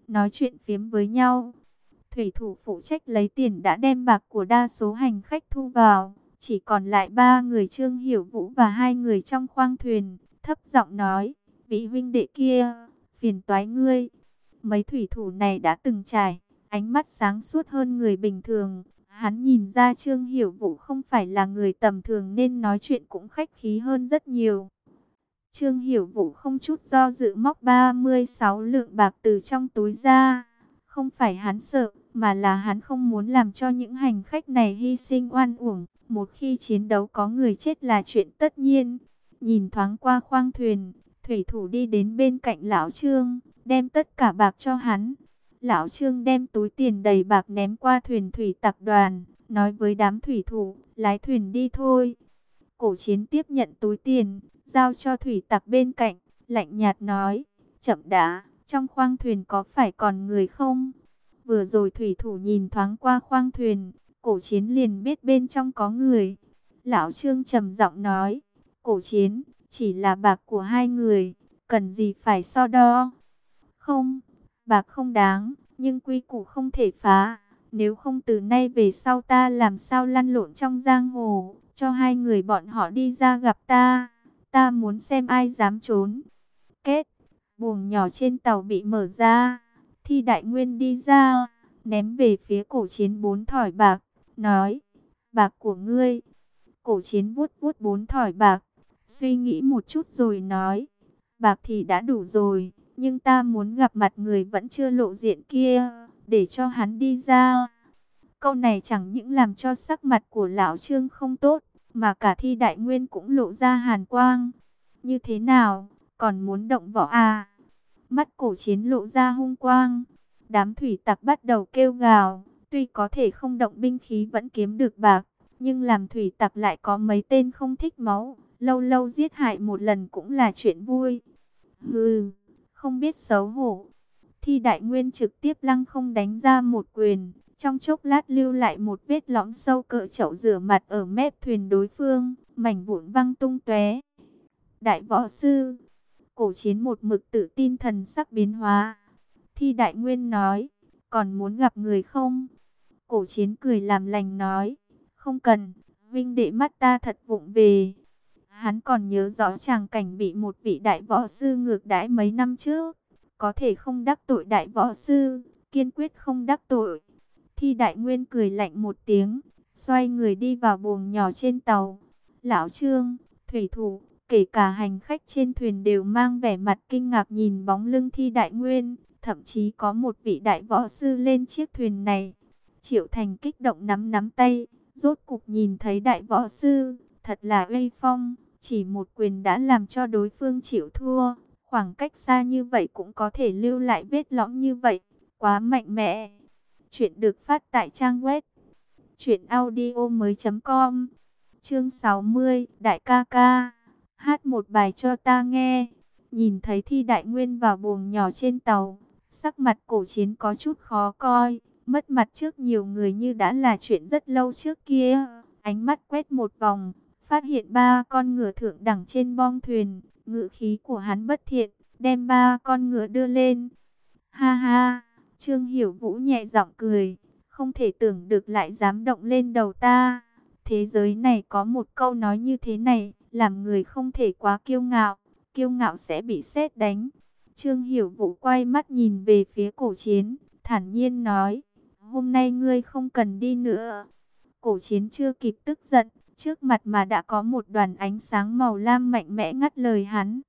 nói chuyện phiếm với nhau. Thủy thủ phụ trách lấy tiền đã đem bạc của đa số hành khách thu vào, chỉ còn lại ba người Trương Hiểu Vũ và hai người trong khoang thuyền, thấp giọng nói, vị huynh đệ kia, phiền toái ngươi. Mấy thủy thủ này đã từng trải, ánh mắt sáng suốt hơn người bình thường. Hắn nhìn ra Trương Hiểu Vũ không phải là người tầm thường nên nói chuyện cũng khách khí hơn rất nhiều. Trương Hiểu Vũ không chút do dự móc ba mươi sáu lượng bạc từ trong túi ra. Không phải hắn sợ, mà là hắn không muốn làm cho những hành khách này hy sinh oan uổng. Một khi chiến đấu có người chết là chuyện tất nhiên. Nhìn thoáng qua khoang thuyền, thủy thủ đi đến bên cạnh lão Trương, đem tất cả bạc cho hắn. Lão Trương đem túi tiền đầy bạc ném qua thuyền thủy tặc đoàn, nói với đám thủy thủ, lái thuyền đi thôi. Cổ Chiến tiếp nhận túi tiền, giao cho thủy tặc bên cạnh, lạnh nhạt nói, chậm đã, trong khoang thuyền có phải còn người không? Vừa rồi thủy thủ nhìn thoáng qua khoang thuyền, Cổ Chiến liền biết bên trong có người. Lão Trương trầm giọng nói, Cổ Chiến, chỉ là bạc của hai người, cần gì phải so đo? Không, bạc không đáng, nhưng quy củ không thể phá. Nếu không từ nay về sau ta làm sao lăn lộn trong giang hồ, cho hai người bọn họ đi ra gặp ta. Ta muốn xem ai dám trốn. Kết, buồng nhỏ trên tàu bị mở ra. Thi Đại Nguyên đi ra, ném về phía Cổ Chiến bốn thỏi bạc, nói, bạc của ngươi. Cổ Chiến vuốt vuốt bốn thỏi bạc, suy nghĩ một chút rồi nói, bạc thì đã đủ rồi, nhưng ta muốn gặp mặt người vẫn chưa lộ diện kia, để cho hắn đi ra. Câu này chẳng những làm cho sắc mặt của lão Trương không tốt, mà cả Thi Đại Nguyên cũng lộ ra hàn quang. Như thế nào, còn muốn động võ à? Mắt Cổ Chiến lộ ra hung quang. Đám thủy tặc bắt đầu kêu gào, tuy có thể không động binh khí vẫn kiếm được bạc, nhưng làm thủy tặc lại có mấy tên không thích máu, lâu lâu giết hại một lần cũng là chuyện vui. Hừ, không biết xấu hổ. Thi Đại Nguyên trực tiếp lăng không đánh ra một quyền, trong chốc lát lưu lại một vết lõm sâu cỡ chậu rửa mặt ở mép thuyền đối phương, mảnh vụn văng tung tóe. Đại võ sư. Cổ Chiến một mực tự tin thần sắc biến hóa. Thi Đại Nguyên nói, còn muốn gặp người không? Cổ Chiến cười làm lành nói, không cần, vinh đệ mắt ta thật vụng về. Hắn còn nhớ rõ tràng cảnh bị một vị đại võ sư ngược đãi mấy năm trước. Có thể không đắc tội đại võ sư, kiên quyết không đắc tội. Thi Đại Nguyên cười lạnh một tiếng, xoay người đi vào buồng nhỏ trên tàu. Lão Trương, thủy thủ, kể cả hành khách trên thuyền đều mang vẻ mặt kinh ngạc nhìn bóng lưng Thi Đại Nguyên. Thậm chí có một vị đại võ sư lên chiếc thuyền này. Triệu Thành kích động nắm nắm tay, rốt cục nhìn thấy đại võ sư, thật là uy phong, chỉ một quyền đã làm cho đối phương chịu thua. Khoảng cách xa như vậy cũng có thể lưu lại vết lõm như vậy, quá mạnh mẽ. Chuyện được phát tại trang web truyện audio mới chấm com. Chương sáu mươi, Đại ca ca, hát một bài cho ta nghe. Nhìn thấy Thi Đại Nguyên vào buồng nhỏ trên tàu, sắc mặt Cổ Chiến có chút khó coi, mất mặt trước nhiều người như đã là chuyện rất lâu trước kia. Ánh mắt quét một vòng, phát hiện ba con ngựa thượng đẳng trên bong thuyền, ngự khí của hắn bất thiện, đem ba con ngựa đưa lên. Ha ha, Trương Hiểu Vũ nhẹ giọng cười, không thể tưởng được lại dám động lên đầu ta. Thế giới này có một câu nói như thế này, làm người không thể quá kiêu ngạo, kiêu ngạo sẽ bị sét đánh. Trương Hiểu Vũ quay mắt nhìn về phía Cổ Chiến, thản nhiên nói, hôm nay ngươi không cần đi nữa. Cổ Chiến chưa kịp tức giận, trước mặt mà đã có một đoàn ánh sáng màu lam mạnh mẽ ngắt lời hắn.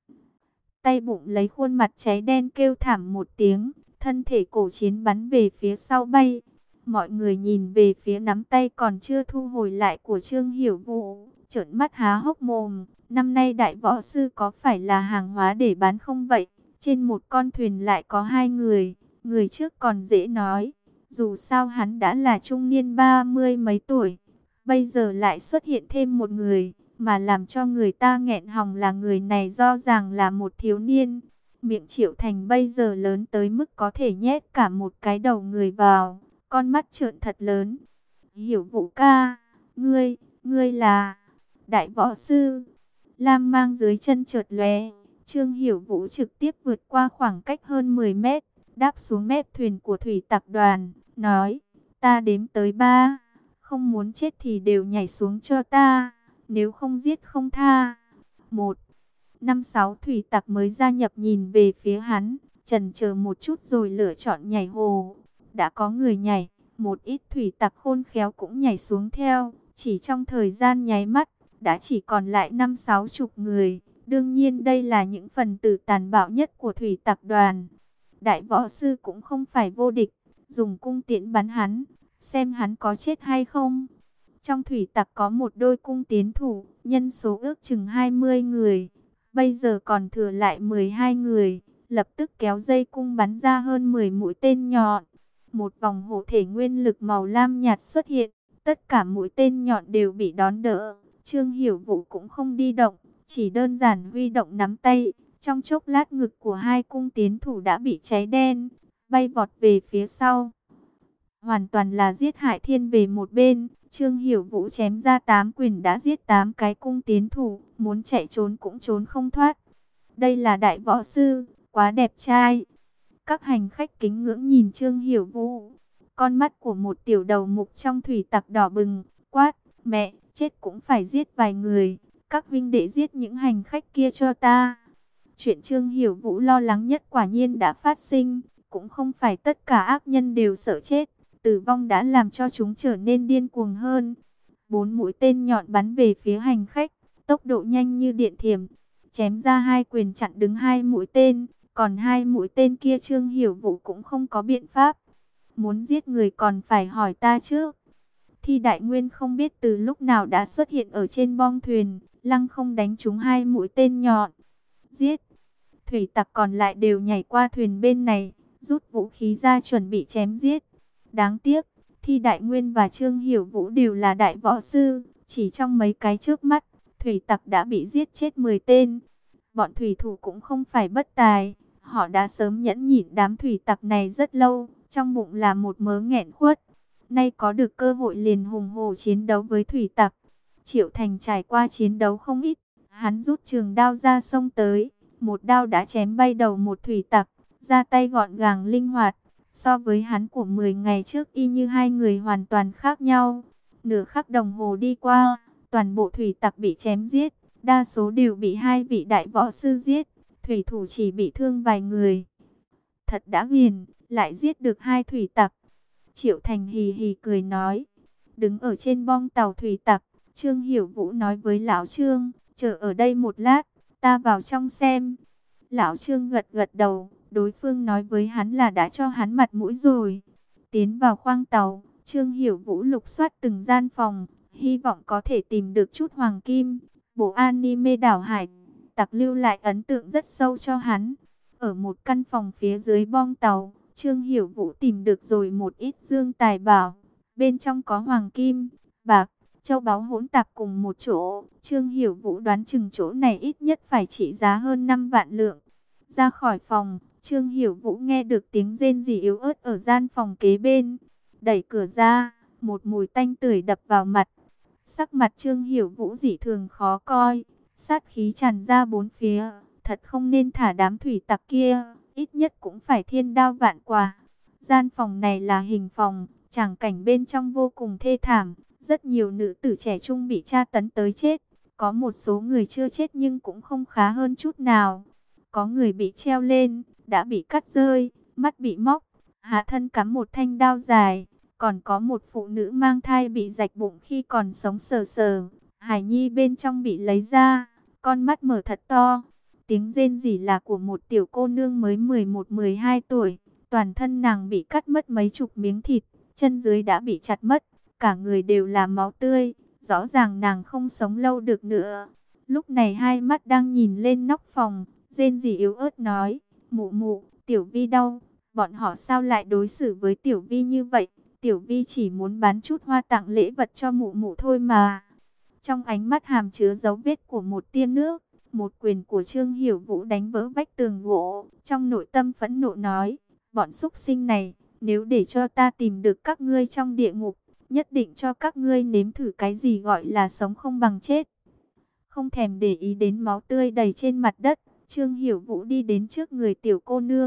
Tay bụng lấy khuôn mặt cháy đen kêu thảm một tiếng, thân thể Cổ Chiến bắn về phía sau bay. Mọi người nhìn về phía nắm tay còn chưa thu hồi lại của Trương Hiểu Vũ, trợn mắt há hốc mồm. Năm nay đại võ sư có phải là hàng hóa để bán không vậy? Trên một con thuyền lại có hai người, người trước còn dễ nói, dù sao hắn đã là trung niên ba mươi mấy tuổi. Bây giờ lại xuất hiện thêm một người, mà làm cho người ta nghẹn họng là người này rõ ràng là một thiếu niên. Miệng Triệu Thành bây giờ lớn tới mức có thể nhét cả một cái đầu người vào, con mắt trợn thật lớn. Hiểu Vũ ca, ngươi, ngươi là đại võ sư. Lam mang dưới chân chợt lóe, Trương Hiểu Vũ trực tiếp vượt qua khoảng cách hơn mười mét, đáp xuống mép thuyền của thủy tặc đoàn, nói, ta đếm tới ba, không muốn chết thì đều nhảy xuống cho ta, nếu không giết không tha. Một, năm sáu thủy tặc mới gia nhập nhìn về phía hắn, chần chờ một chút rồi lựa chọn nhảy hồ. Đã có người nhảy, một ít thủy tặc khôn khéo cũng nhảy xuống theo, chỉ trong thời gian nháy mắt, đã chỉ còn lại năm sáu chục người. Đương nhiên đây là những phần tử tàn bạo nhất của thủy tặc đoàn. Đại võ sư cũng không phải vô địch, dùng cung tiễn bắn hắn, xem hắn có chết hay không. Trong thủy tặc có một đôi cung tiến thủ, nhân số ước chừng hai mươi người. Bây giờ còn thừa lại mười hai người, lập tức kéo dây cung bắn ra hơn mười mũi tên nhọn. Một vòng hộ thể nguyên lực màu lam nhạt xuất hiện, tất cả mũi tên nhọn đều bị đón đỡ. Trương Hiểu Vũ cũng không đi động, chỉ đơn giản huy động nắm tay. Trong chốc lát ngực của hai cung tiến thủ đã bị cháy đen, bay vọt về phía sau. Hoàn toàn là giết hại thiên về một bên. Trương Hiểu Vũ chém ra tám quyền đã giết tám cái cung tiến thủ, muốn chạy trốn cũng trốn không thoát. Đây là đại võ sư, quá đẹp trai. Các hành khách kính ngưỡng nhìn Trương Hiểu Vũ. Con mắt của một tiểu đầu mục trong thủy tặc đỏ bừng, quát, mẹ, chết cũng phải giết vài người. Các huynh đệ giết những hành khách kia cho ta. Chuyện Trương Hiểu Vũ lo lắng nhất quả nhiên đã phát sinh. Cũng không phải tất cả ác nhân đều sợ chết. Tử vong đã làm cho chúng trở nên điên cuồng hơn. Bốn mũi tên nhọn bắn về phía hành khách, tốc độ nhanh như điện thiểm, chém ra hai quyền chặn đứng hai mũi tên. Còn hai mũi tên kia Trương Hiểu Vũ cũng không có biện pháp. Muốn giết người còn phải hỏi ta trước. Thi Đại Nguyên không biết từ lúc nào đã xuất hiện ở trên bong thuyền, lăng không đánh trúng hai mũi tên nhọn. Giết! Thủy tặc còn lại đều nhảy qua thuyền bên này, rút vũ khí ra chuẩn bị chém giết. Đáng tiếc, Thi Đại Nguyên và Trương Hiểu Vũ đều là đại võ sư, chỉ trong mấy cái trước mắt, thủy tặc đã bị giết chết mười tên. Bọn thủy thủ cũng không phải bất tài, họ đã sớm nhẫn nhịn đám thủy tặc này rất lâu, trong bụng là một mớ nghẹn khuất. Nay có được cơ hội liền hùng hổ chiến đấu với thủy tặc. Triệu Thành trải qua chiến đấu không ít, hắn rút trường đao ra xông tới, một đao đã chém bay đầu một thủy tặc, ra tay gọn gàng linh hoạt. So với hắn của mười ngày trước y như hai người hoàn toàn khác nhau. Nửa khắc đồng hồ đi qua, toàn bộ thủy tặc bị chém giết, đa số đều bị hai vị đại võ sư giết, thủy thủ chỉ bị thương vài người. Thật đã ghiền, lại giết được hai thủy tặc. Triệu Thành hì hì cười nói. Đứng ở trên bong tàu thủy tặc, Trương Hiểu Vũ nói với Lão Trương, chờ ở đây một lát, ta vào trong xem. Lão Trương gật gật đầu. Đối phương nói với hắn là đã cho hắn mặt mũi rồi. Tiến vào khoang tàu, Trương Hiểu Vũ lục soát từng gian phòng, hy vọng có thể tìm được chút hoàng kim. Bộ anime đảo hải tặc lưu lại ấn tượng rất sâu cho hắn. Ở một căn phòng phía dưới bong tàu, Trương Hiểu Vũ tìm được rồi một ít dương tài bảo. Bên trong có hoàng kim, bạc, châu báu hỗn tạp cùng một chỗ. Trương Hiểu Vũ đoán chừng chỗ này ít nhất phải trị giá hơn năm vạn lượng. Ra khỏi phòng, Trương Hiểu Vũ nghe được tiếng rên rỉ yếu ớt ở gian phòng kế bên. Đẩy cửa ra, một mùi tanh tưởi đập vào mặt. Sắc mặt Trương Hiểu Vũ dị thường khó coi, sát khí tràn ra bốn phía. Thật không nên thả đám thủy tặc kia, ít nhất cũng phải thiên đao vạn quả. Gian phòng này là hình phòng, tràng cảnh bên trong vô cùng thê thảm. Rất nhiều nữ tử trẻ trung bị tra tấn tới chết. Có một số người chưa chết nhưng cũng không khá hơn chút nào. Có người bị treo lên, đã bị cắt rơi, mắt bị móc, hạ thân cắm một thanh đao dài. Còn có một phụ nữ mang thai bị rạch bụng khi còn sống sờ sờ. Hải nhi bên trong bị lấy ra, con mắt mở thật to. Tiếng rên rỉ là của một tiểu cô nương mới mười một mười hai tuổi. Toàn thân nàng bị cắt mất mấy chục miếng thịt, chân dưới đã bị chặt mất. Cả người đều là máu tươi, rõ ràng nàng không sống lâu được nữa. Lúc này hai mắt đang nhìn lên nóc phòng, rên rỉ yếu ớt nói, mụ mụ, Tiểu Vi đau, bọn họ sao lại đối xử với Tiểu Vi như vậy? Tiểu Vi chỉ muốn bán chút hoa tặng lễ vật cho mụ mụ thôi mà. Trong ánh mắt hàm chứa dấu vết của một tia nước, một quyền của Trương Hiểu Vũ đánh vỡ vách tường gỗ, trong nội tâm phẫn nộ nói, bọn súc sinh này, nếu để cho ta tìm được các ngươi trong địa ngục, nhất định cho các ngươi nếm thử cái gì gọi là sống không bằng chết. Không thèm để ý đến máu tươi đầy trên mặt đất, Trương Hiểu Vũ đi đến trước người tiểu cô nương,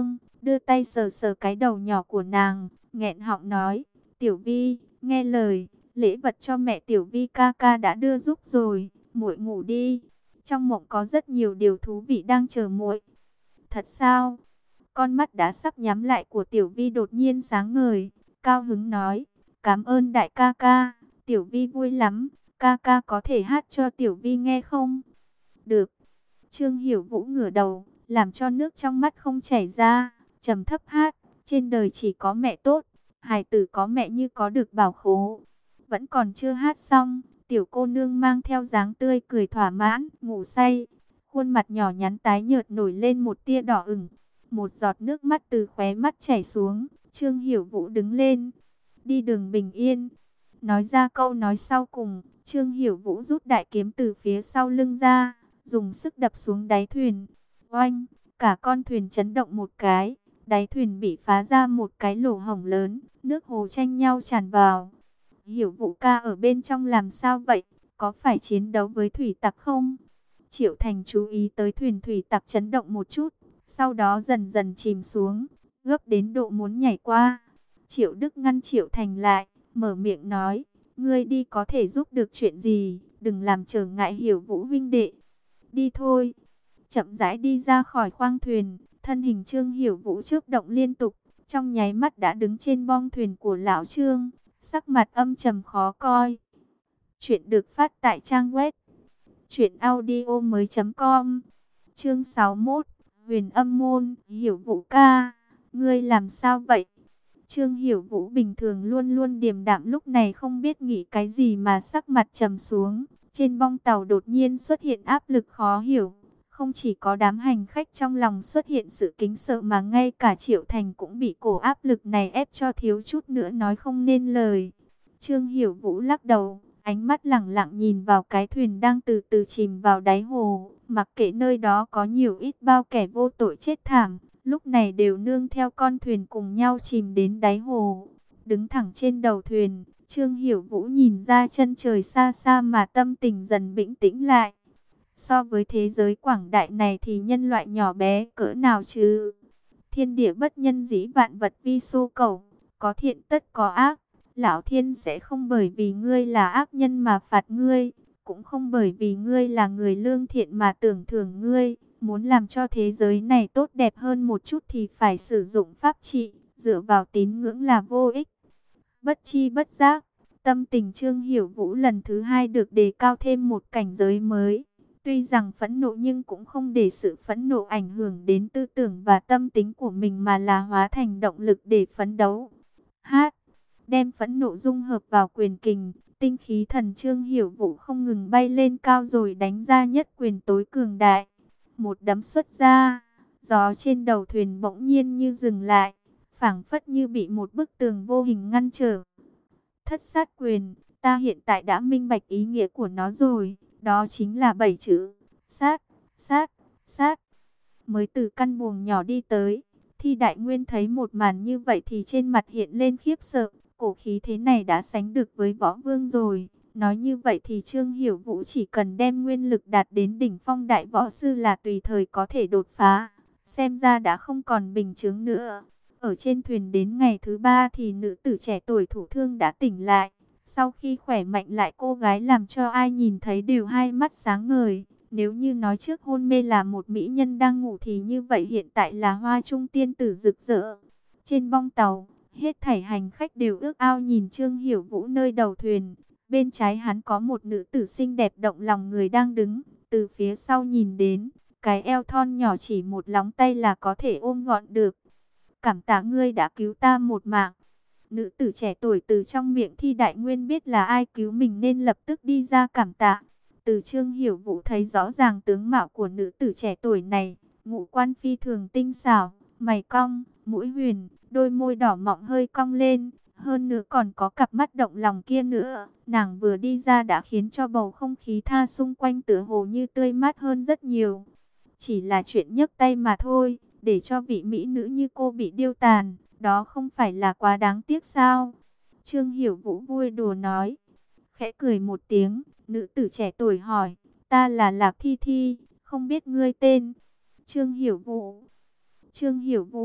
đưa tay sờ sờ cái đầu nhỏ của nàng, nghẹn họng nói, Tiểu Vi, nghe lời, lễ vật cho mẹ Tiểu Vi ca ca đã đưa giúp rồi, muội ngủ đi. Trong mộng có rất nhiều điều thú vị đang chờ muội. Thật sao? Con mắt đã sắp nhắm lại của Tiểu Vi đột nhiên sáng ngời, cao hứng nói, cảm ơn đại ca ca, Tiểu Vi vui lắm, ca ca có thể hát cho Tiểu Vi nghe không? Được. Trương Hiểu Vũ ngửa đầu, làm cho nước trong mắt không chảy ra, trầm thấp hát, trên đời chỉ có mẹ tốt, hài tử có mẹ như có được bảo khố. Vẫn còn chưa hát xong, tiểu cô nương mang theo dáng tươi cười thỏa mãn, ngủ say. Khuôn mặt nhỏ nhắn tái nhợt nổi lên một tia đỏ ửng, một giọt nước mắt từ khóe mắt chảy xuống. Trương Hiểu Vũ đứng lên, đi đường bình yên. Nói ra câu nói sau cùng, Trương Hiểu Vũ rút đại kiếm từ phía sau lưng ra, dùng sức đập xuống đáy thuyền. Oanh, cả con thuyền chấn động một cái, đáy thuyền bị phá ra một cái lỗ hổng lớn, nước hồ tranh nhau tràn vào. Hiểu Vũ ca ở bên trong làm sao vậy? Có phải chiến đấu với thủy tặc không? Triệu Thành chú ý tới thuyền thủy tặc chấn động một chút, sau đó dần dần chìm xuống, gấp đến độ muốn nhảy qua. Triệu Đức ngăn Triệu Thành lại, mở miệng nói, ngươi đi có thể giúp được chuyện gì, đừng làm trở ngại Hiểu Vũ huynh đệ. Đi thôi. Chậm rãi đi ra khỏi khoang thuyền, thân hình Trương Hiểu Vũ chớp động liên tục, trong nháy mắt đã đứng trên bong thuyền của lão Trương, sắc mặt âm trầm khó coi. Chuyện được phát tại trang web truyện audio mới chấm com. Chương sáu mươi mốt, Huyền Âm môn. Hiểu Vũ ca, ngươi làm sao vậy? Trương Hiểu Vũ bình thường luôn luôn điềm đạm, lúc này không biết nghĩ cái gì mà sắc mặt trầm xuống. Trên bong tàu đột nhiên xuất hiện áp lực khó hiểu. Không chỉ có đám hành khách trong lòng xuất hiện sự kính sợ mà ngay cả Triệu Thành cũng bị cổ áp lực này ép cho thiếu chút nữa nói không nên lời. Trương Hiểu Vũ lắc đầu, ánh mắt lẳng lặng nhìn vào cái thuyền đang từ từ chìm vào đáy hồ. Mặc kệ nơi đó có nhiều ít bao kẻ vô tội chết thảm, lúc này đều nương theo con thuyền cùng nhau chìm đến đáy hồ. Đứng thẳng trên đầu thuyền, Trương Hiểu Vũ nhìn ra chân trời xa xa mà tâm tình dần bình tĩnh lại. So với thế giới quảng đại này thì nhân loại nhỏ bé cỡ nào chứ? Thiên địa bất nhân dĩ vạn vật vi số cầu, có thiện tất có ác. Lão Thiên sẽ không bởi vì ngươi là ác nhân mà phạt ngươi, cũng không bởi vì ngươi là người lương thiện mà tưởng thưởng ngươi. Muốn làm cho thế giới này tốt đẹp hơn một chút thì phải sử dụng pháp trị, dựa vào tín ngưỡng là vô ích. Bất chi bất giác, tâm tình Trương Hiểu Vũ lần thứ hai được đề cao thêm một cảnh giới mới. Tuy rằng phẫn nộ nhưng cũng không để sự phẫn nộ ảnh hưởng đến tư tưởng và tâm tính của mình mà là hóa thành động lực để phấn đấu. Hát, đem phẫn nộ dung hợp vào quyền kình, tinh khí thần Trương Hiểu Vũ không ngừng bay lên cao rồi đánh ra nhất quyền tối cường đại. Một đấm xuất ra, gió trên đầu thuyền bỗng nhiên như dừng lại, phảng phất như bị một bức tường vô hình ngăn trở. Thất sát quyền, ta hiện tại đã minh bạch ý nghĩa của nó rồi. Đó chính là bảy chữ, sát, sát, sát. Mới từ căn buồng nhỏ đi tới, Thi Đại Nguyên thấy một màn như vậy thì trên mặt hiện lên khiếp sợ. Cổ khí thế này đã sánh được với võ vương rồi. Nói như vậy thì Trương Hiểu Vũ chỉ cần đem nguyên lực đạt đến đỉnh phong đại võ sư là tùy thời có thể đột phá. Xem ra đã không còn bình chứng nữa. Ở trên thuyền đến ngày thứ ba thì nữ tử trẻ tuổi thủ thương đã tỉnh lại. Sau khi khỏe mạnh lại, cô gái làm cho ai nhìn thấy đều hai mắt sáng ngời. Nếu như nói trước hôn mê là một mỹ nhân đang ngủ thì như vậy hiện tại là hoa trung tiên tử rực rỡ. Trên bong tàu, hết thảy hành khách đều ước ao nhìn Trương Hiểu Vũ nơi đầu thuyền. Bên trái hắn có một nữ tử xinh đẹp động lòng người đang đứng. Từ phía sau nhìn đến, cái eo thon nhỏ chỉ một lóng tay là có thể ôm gọn được. Cảm tạ ngươi đã cứu ta một mạng. Nữ tử trẻ tuổi từ trong miệng Thi Đại Nguyên biết là ai cứu mình nên lập tức đi ra cảm tạ. Từ Trương Hiểu Vũ thấy rõ ràng tướng mạo của nữ tử trẻ tuổi này, ngũ quan phi thường tinh xảo, mày cong, mũi huyền, đôi môi đỏ mọng hơi cong lên, hơn nữa còn có cặp mắt động lòng kia nữa. Nàng vừa đi ra đã khiến cho bầu không khí tha xung quanh tựa hồ như tươi mát hơn rất nhiều. Chỉ là chuyện nhấc tay mà thôi, để cho vị mỹ nữ như cô bị điêu tàn, đó không phải là quá đáng tiếc sao? Trương Hiểu Vũ vui đùa nói. Khẽ cười một tiếng, nữ tử trẻ tuổi hỏi, ta là Lạc Thi Thi, không biết ngươi tên. Trương Hiểu Vũ. Trương Hiểu Vũ,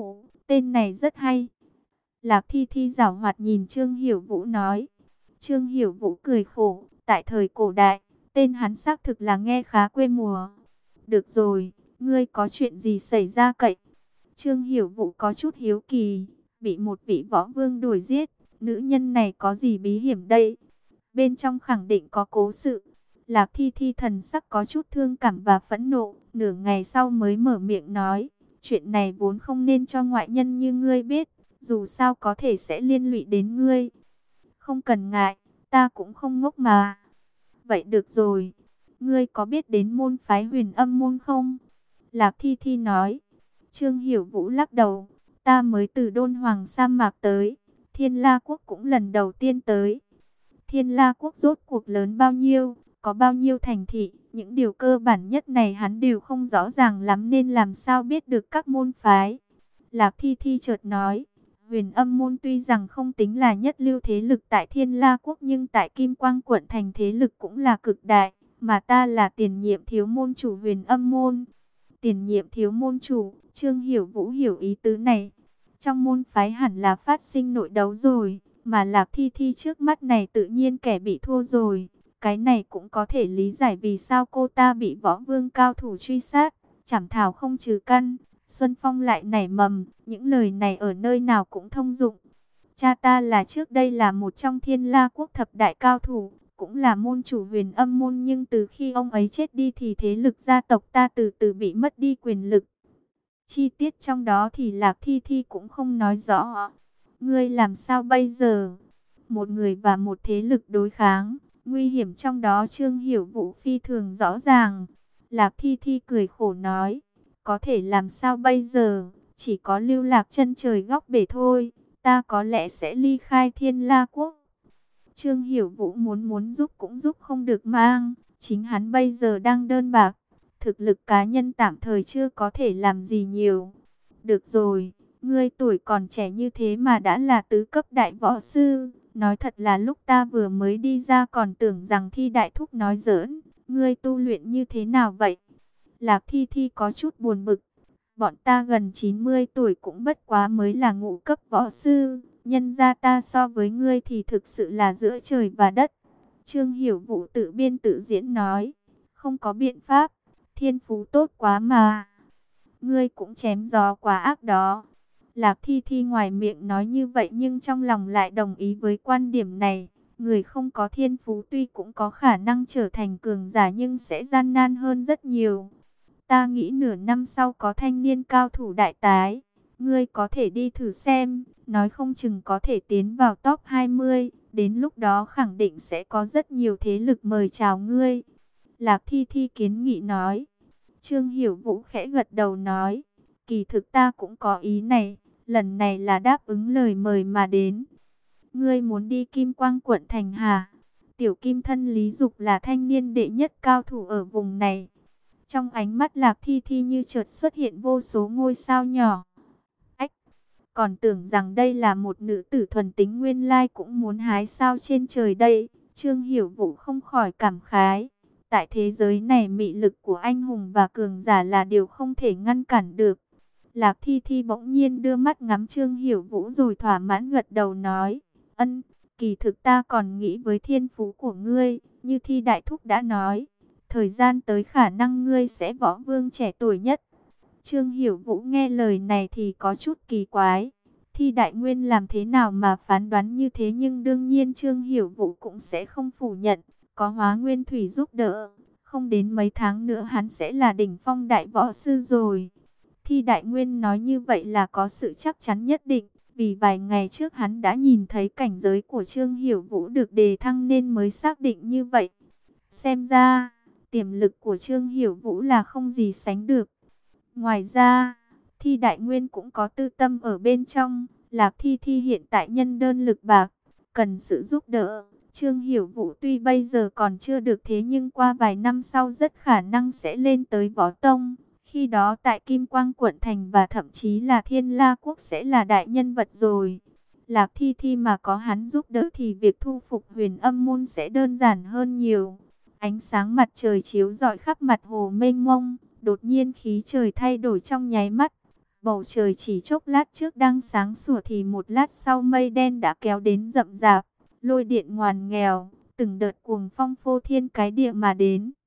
tên này rất hay. Lạc Thi Thi giảo hoạt nhìn Trương Hiểu Vũ nói. Trương Hiểu Vũ cười khổ, tại thời cổ đại, tên hắn xác thực là nghe khá quê mùa. Được rồi, ngươi có chuyện gì xảy ra cậy? Trương Hiểu Vũ có chút hiếu kỳ, bị một vị võ vương đuổi giết, nữ nhân này có gì bí hiểm đây? Bên trong khẳng định có cố sự. Lạc Thi Thi thần sắc có chút thương cảm và phẫn nộ, nửa ngày sau mới mở miệng nói, chuyện này vốn không nên cho ngoại nhân như ngươi biết, dù sao có thể sẽ liên lụy đến ngươi. Không cần ngại, ta cũng không ngốc mà. Vậy được rồi, ngươi có biết đến môn phái Huyền Âm môn không? Lạc Thi Thi nói. Trương Hiểu Vũ lắc đầu, ta mới từ Đôn Hoàng sa mạc tới, Thiên La Quốc cũng lần đầu tiên tới. Thiên La Quốc rốt cuộc lớn bao nhiêu, có bao nhiêu thành thị, những điều cơ bản nhất này hắn đều không rõ ràng lắm nên làm sao biết được các môn phái. Lạc Thi Thi chợt nói, Huyền Âm môn tuy rằng không tính là nhất lưu thế lực tại Thiên La Quốc nhưng tại Kim Quang quận thành thế lực cũng là cực đại, mà ta là tiền nhiệm thiếu môn chủ Huyền Âm môn. Tiền nhiệm thiếu môn chủ, Trương Hiểu Vũ hiểu ý tứ này. Trong môn phái hẳn là phát sinh nội đấu rồi, mà Lạc Thi Thi trước mắt này tự nhiên kẻ bị thua rồi. Cái này cũng có thể lý giải vì sao cô ta bị võ vương cao thủ truy sát, chảm thảo không trừ căn. Xuân Phong lại nảy mầm, những lời này ở nơi nào cũng thông dụng. Cha ta là trước đây là một trong Thiên La Quốc thập đại cao thủ, cũng là môn chủ Huyền Âm môn, nhưng từ khi ông ấy chết đi thì thế lực gia tộc ta từ từ bị mất đi quyền lực. Chi tiết trong đó thì Lạc Thi Thi cũng không nói rõ. Ngươi làm sao bây giờ? Một người và một thế lực đối kháng, nguy hiểm trong đó Trương Hiểu Vũ phi thường rõ ràng. Lạc Thi Thi cười khổ nói, có thể làm sao bây giờ? Chỉ có lưu lạc chân trời góc bể thôi, ta có lẽ sẽ ly khai Thiên La Quốc. Trương Hiểu Vũ muốn muốn giúp cũng giúp không được mang, chính hắn bây giờ đang đơn bạc, thực lực cá nhân tạm thời chưa có thể làm gì nhiều. Được rồi, ngươi tuổi còn trẻ như thế mà đã là tứ cấp đại võ sư, nói thật là lúc ta vừa mới đi ra còn tưởng rằng Thi đại thúc nói giỡn, ngươi tu luyện như thế nào vậy? Lạc Thi Thi có chút buồn bực, bọn ta gần chín mươi tuổi cũng bất quá mới là ngũ cấp võ sư. Nhân gia ta so với ngươi thì thực sự là giữa trời và đất. Trương Hiểu Vũ tự biên tự diễn nói. Không có biện pháp. Thiên phú tốt quá mà. Ngươi cũng chém gió quá ác đó. Lạc Thi Thi ngoài miệng nói như vậy nhưng trong lòng lại đồng ý với quan điểm này. Người không có thiên phú tuy cũng có khả năng trở thành cường giả nhưng sẽ gian nan hơn rất nhiều. Ta nghĩ nửa năm sau có thanh niên cao thủ đại tái. Ngươi có thể đi thử xem, nói không chừng có thể tiến vào top hai mươi, đến lúc đó khẳng định sẽ có rất nhiều thế lực mời chào ngươi. Lạc Thi Thi kiến nghị nói. Trương Hiểu Vũ khẽ gật đầu nói, kỳ thực ta cũng có ý này, lần này là đáp ứng lời mời mà đến. Ngươi muốn đi Kim Quang quận thành hả? Tiểu Kim thân Lý Dục là thanh niên đệ nhất cao thủ ở vùng này. Trong ánh mắt Lạc Thi Thi như chợt xuất hiện vô số ngôi sao nhỏ. Ách, còn tưởng rằng đây là một nữ tử thuần tính nguyên lai cũng muốn hái sao trên trời đây. Trương Hiểu Vũ không khỏi cảm khái. Tại thế giới này mị lực của anh hùng và cường giả là điều không thể ngăn cản được. Lạc Thi Thi bỗng nhiên đưa mắt ngắm Trương Hiểu Vũ rồi thỏa mãn gật đầu nói. Ân, kỳ thực ta còn nghĩ với thiên phú của ngươi, như Thi đại thúc đã nói. Thời gian tới khả năng ngươi sẽ võ vương trẻ tuổi nhất. Trương Hiểu Vũ nghe lời này thì có chút kỳ quái. Thi đại nguyên làm thế nào mà phán đoán như thế, nhưng đương nhiên Trương Hiểu Vũ cũng sẽ không phủ nhận. Có hóa nguyên thủy giúp đỡ, không đến mấy tháng nữa hắn sẽ là đỉnh phong đại võ sư rồi. Thi đại nguyên nói như vậy là có sự chắc chắn nhất định. Vì vài ngày trước hắn đã nhìn thấy cảnh giới của Trương Hiểu Vũ được đề thăng nên mới xác định như vậy. Xem ra tiềm lực của Trương Hiểu Vũ là không gì sánh được. Ngoài ra, Thi đại nguyên cũng có tư tâm ở bên trong. Lạc Thi Thi hiện tại nhân đơn lực bạc, cần sự giúp đỡ. Trương Hiểu Vũ tuy bây giờ còn chưa được thế nhưng qua vài năm sau rất khả năng sẽ lên tới võ tông. Khi đó tại Kim Quang quận thành và thậm chí là Thiên La Quốc sẽ là đại nhân vật rồi. Lạc Thi Thi mà có hắn giúp đỡ thì việc thu phục Huyền Âm môn sẽ đơn giản hơn nhiều. Ánh sáng mặt trời chiếu rọi khắp mặt hồ mênh mông, đột nhiên khí trời thay đổi trong nháy mắt. Bầu trời chỉ chốc lát trước đang sáng sủa thì một lát sau mây đen đã kéo đến rậm rạp, lôi điện ngoằn nghèo, từng đợt cuồng phong phô thiên cái địa mà đến.